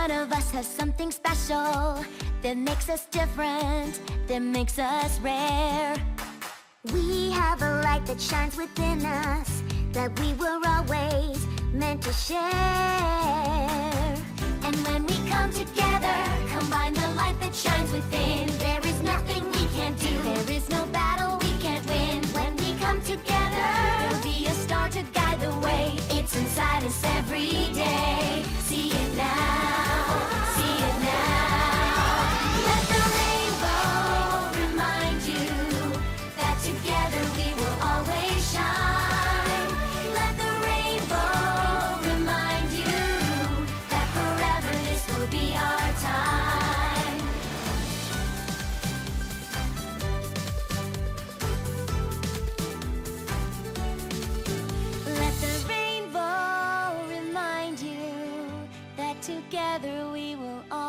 one of us has something special that makes us different, that makes us rare. We have a light that shines within us that we were always meant to share. And when we come together, combine the light that shines within, there is nothing we can't do, there is no battle we can't win. When we come together, there'll be a star to guide the way. It's inside us every day. See it now, see it now. Let the rainbow remind you that together we will always shine. Let the rainbow remind you that forever this will be our time. Let the rainbow remind you that together we will always